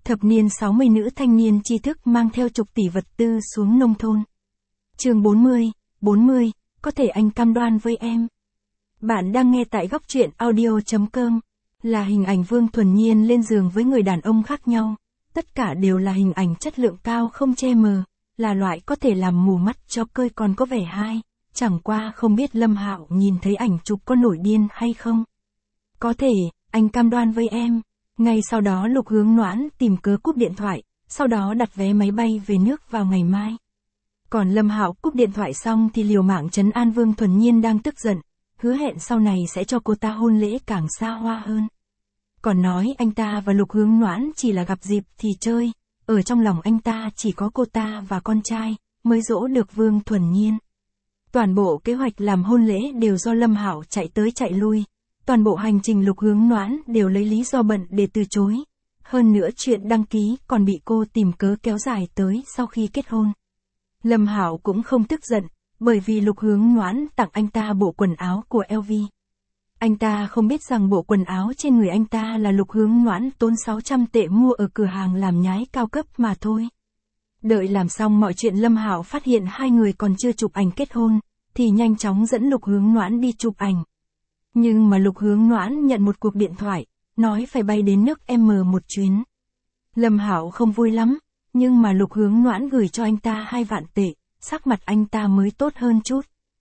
Thập niên 60 nữ thanh niên tri thức mang theo chục tỷ vật tư xuống nông thôn. Chương 40, có thể anh cam đoan với em. Bạn đang nghe tại góc truyện audio.com. Là hình ảnh Vương Thuần Nhiên lên giường với người đàn ông khác nhau. Tất cả đều là hình ảnh chất lượng cao không che mờ, là loại có thể làm mù mắt cho cơi còn có vẻ hay. Chẳng qua không biết Lâm Hạo nhìn thấy ảnh chụp có nổi điên hay không. Có thể, anh cam đoan với em. Ngay sau đó Lục Hướng Noãn tìm cớ cúp điện thoại, sau đó đặt vé máy bay về nước vào ngày mai. Còn Lâm Hạo cúp điện thoại xong thì liều mạng trấn an Vương Thuần Nhiên đang tức giận, hứa hẹn sau này sẽ cho cô ta hôn lễ càng xa hoa hơn. Còn nói anh ta và Lục Hướng Noãn chỉ là gặp dịp thì chơi, ở trong lòng anh ta chỉ có cô ta và con trai, mới dỗ được Vương Thuần Nhiên. Toàn bộ kế hoạch làm hôn lễ đều do Lâm Hạo chạy tới chạy lui. Toàn bộ hành trình Lục Hướng Noãn đều lấy lý do bận để từ chối. Hơn nữa chuyện đăng ký còn bị cô tìm cớ kéo dài tới sau khi kết hôn. Lâm Hạo cũng không tức giận, bởi vì Lục Hướng Noãn tặng anh ta bộ quần áo của LV. Anh ta không biết rằng bộ quần áo trên người anh ta là Lục Hướng Noãn tốn 600 tệ mua ở cửa hàng làm nhái cao cấp mà thôi. Đợi làm xong mọi chuyện Lâm Hạo phát hiện hai người còn chưa chụp ảnh kết hôn, thì nhanh chóng dẫn Lục Hướng Noãn đi chụp ảnh. Nhưng mà Lục Hướng Noãn nhận một cuộc điện thoại, nói phải bay đến nước M một chuyến. Lâm Hạo không vui lắm, nhưng mà Lục Hướng Noãn gửi cho anh ta 2 vạn tệ, sắc mặt anh ta mới tốt hơn chút.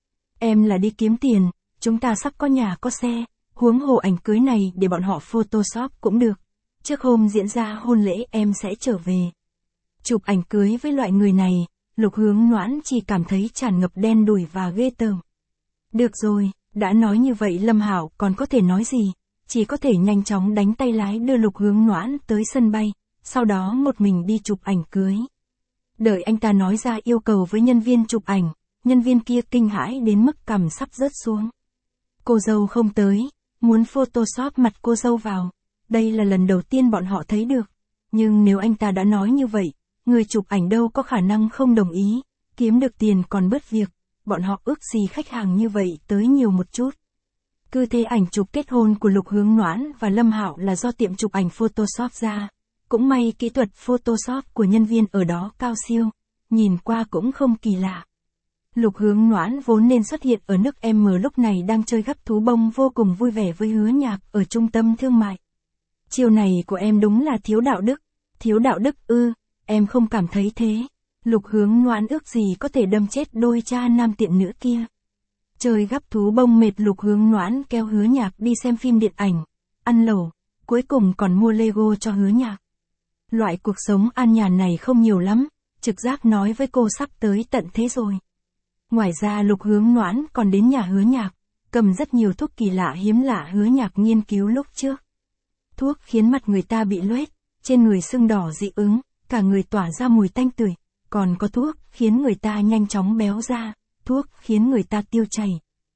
Em là đi kiếm tiền, chúng ta sắp có nhà có xe, huống hồ ảnh cưới này để bọn họ photoshop cũng được. Trước hôm diễn ra hôn lễ em sẽ trở về. Chụp ảnh cưới với loại người này, Lục Hướng Noãn chỉ cảm thấy tràn ngập đen đủi và ghê tởm. Được rồi. Đã nói như vậy Lâm Hạo còn có thể nói gì, chỉ có thể nhanh chóng đánh tay lái đưa Lục Hướng Noãn tới sân bay, sau đó một mình đi chụp ảnh cưới. Đợi anh ta nói ra yêu cầu với nhân viên chụp ảnh, nhân viên kia kinh hãi đến mức cằm sắp rớt xuống. Cô dâu không tới, muốn photoshop mặt cô dâu vào, đây là lần đầu tiên bọn họ thấy được, nhưng nếu anh ta đã nói như vậy, người chụp ảnh đâu có khả năng không đồng ý, kiếm được tiền còn bớt việc. Bọn họ ước gì khách hàng như vậy tới nhiều một chút. Cứ thế ảnh chụp kết hôn của Lục Hướng Noãn và Lâm Hạo là do tiệm chụp ảnh Photoshop ra. Cũng may kỹ thuật Photoshop của nhân viên ở đó cao siêu, nhìn qua cũng không kỳ lạ. Lục Hướng Noãn vốn nên xuất hiện ở nước M lúc này đang chơi gắp thú bông vô cùng vui vẻ với Hứa Nhạc ở trung tâm thương mại. Chiều này của em đúng là thiếu đạo đức ư, em không cảm thấy thế. Lục Hướng Noãn ước gì có thể đâm chết đôi cha nam tiện nữ kia. Chơi gắp thú bông mệt Lục Hướng Noãn kéo Hứa Nhạc đi xem phim điện ảnh, ăn lẩu, cuối cùng còn mua Lego cho Hứa Nhạc. Loại cuộc sống an nhàn này không nhiều lắm, trực giác nói với cô sắp tới tận thế rồi. Ngoài ra Lục Hướng Noãn còn đến nhà Hứa Nhạc, cầm rất nhiều thuốc kỳ lạ hiếm lạ Hứa Nhạc nghiên cứu lúc trước. Thuốc khiến mặt người ta bị loét, trên người sưng đỏ dị ứng, cả người tỏa ra mùi tanh tưởi. Còn có thuốc khiến người ta nhanh chóng béo ra, thuốc khiến người ta tiêu chảy.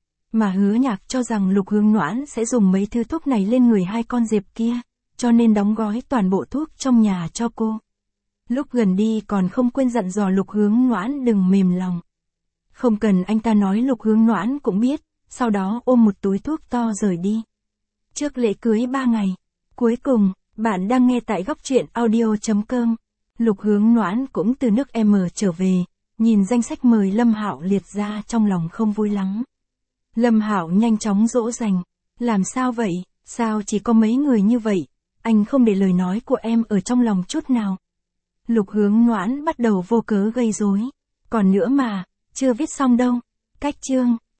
Mà Hứa Nhạc cho rằng Lục Hướng Noãn sẽ dùng mấy thứ thuốc này lên người hai con dẹp kia, cho nên đóng gói toàn bộ thuốc trong nhà cho cô. Lúc gần đi còn không quên dặn dò Lục Hướng Noãn đừng mềm lòng. Không cần anh ta nói Lục Hướng Noãn cũng biết, sau đó ôm một túi thuốc to rời đi. Trước lễ cưới 3 ngày, cuối cùng, bạn đang nghe tại góc truyện audio.com. Lục Hướng Noãn cũng từ nước M trở về, nhìn danh sách mời Lâm Hạo liệt ra trong lòng không vui lắm. Lâm Hạo nhanh chóng dỗ dành, làm sao vậy, sao chỉ có mấy người như vậy, anh không để lời nói của em ở trong lòng chút nào. Lục Hướng Noãn bắt đầu vô cớ gây rối, còn nữa mà, chưa viết xong đâu, cách chương.